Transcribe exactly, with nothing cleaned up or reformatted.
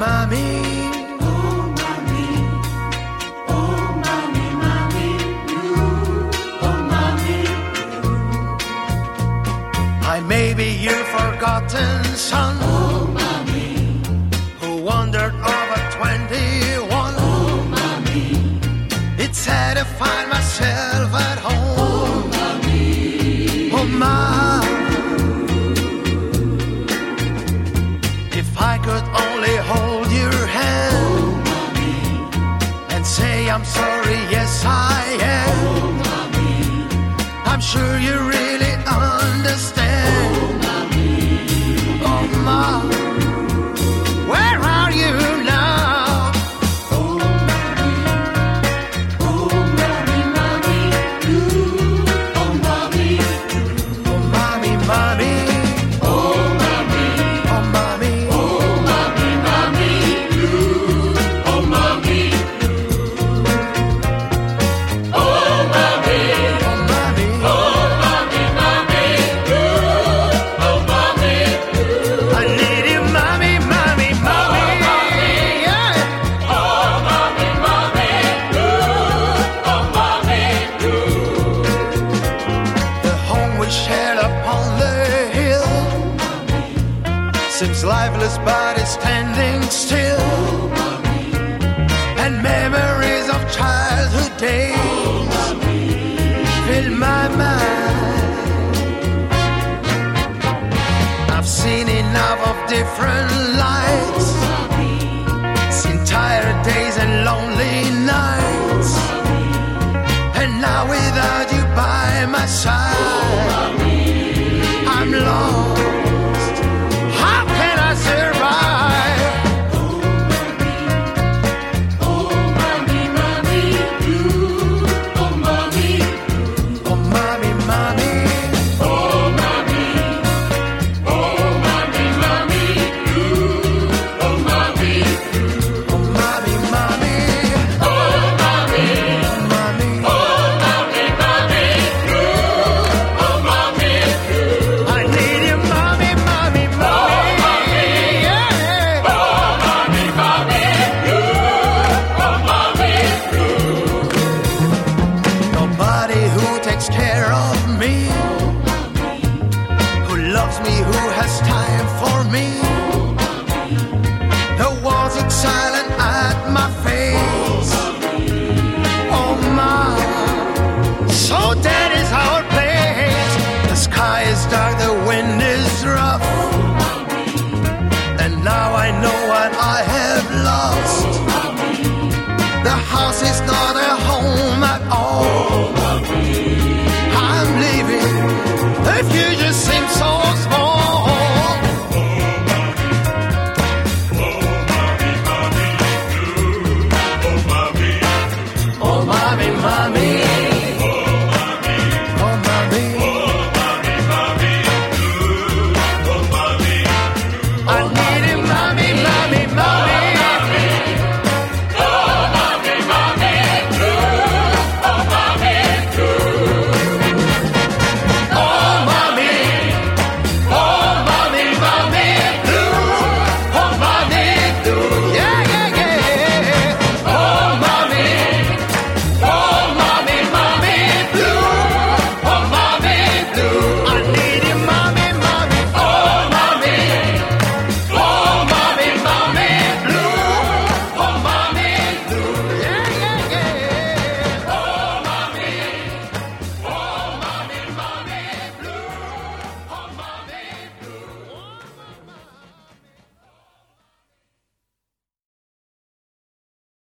mommy. Oh, mommy. Oh, mommy, mommy, you. Oh, mommy, you. I may be your forgotten son. Oh, mommy. Who wandered over twenty-one. Oh, mommy. It's sad to find myself at home. Oh, mommy. Oh, ma. If I could only hold your hand. Oh, mommy. And say I'm sorry, yes I am. Oh, mommy. I'm sure you really understand. Oh, mommy. Oh, ma. Where are you now? Oh, mommy. Oh, mommy, mommy, you. Oh, mommy. Oh, mommy, mommy. Oh, mommy. Oh, mommy. Oh, mommy, mommy, you. Oh, mommy. Oh, mommy. Oh, mommy. Oh, mommy, mommy, you. Oh, mommy. I need you, mommy, mommy, mommy. Yeah. Oh, mommy, mommy, you. Oh, mommy, you. The home we shared upon the hill seems lifeless, but it's standing still. And memories of childhood days fill my mind. I've seen enough of different lights, seen tired days and lonely nights. And now without you by my side, I'm lost. How can I survive? Oh, mommy, mommy, you. Oh, mommy. Oh, mommy, mommy. Oh, mommy. Oh, mommy, mommy, you. Oh, mommy. Oh, mommy, mommy. Oh, mommy. Mommy. Oh, mommy, mommy, you. Oh, mommy. I need you, mommy, mommy, mommy. Yeah. Oh, mommy, mommy, you. Oh, mommy. Nobody who takes care of me, who loves me, who has time for me. The walls look silent at my face. Oh my, so dead is our place. The sky is dark, the wind is rough, and now I know what I have lost. The house is not a home at all. I'm leaving. If you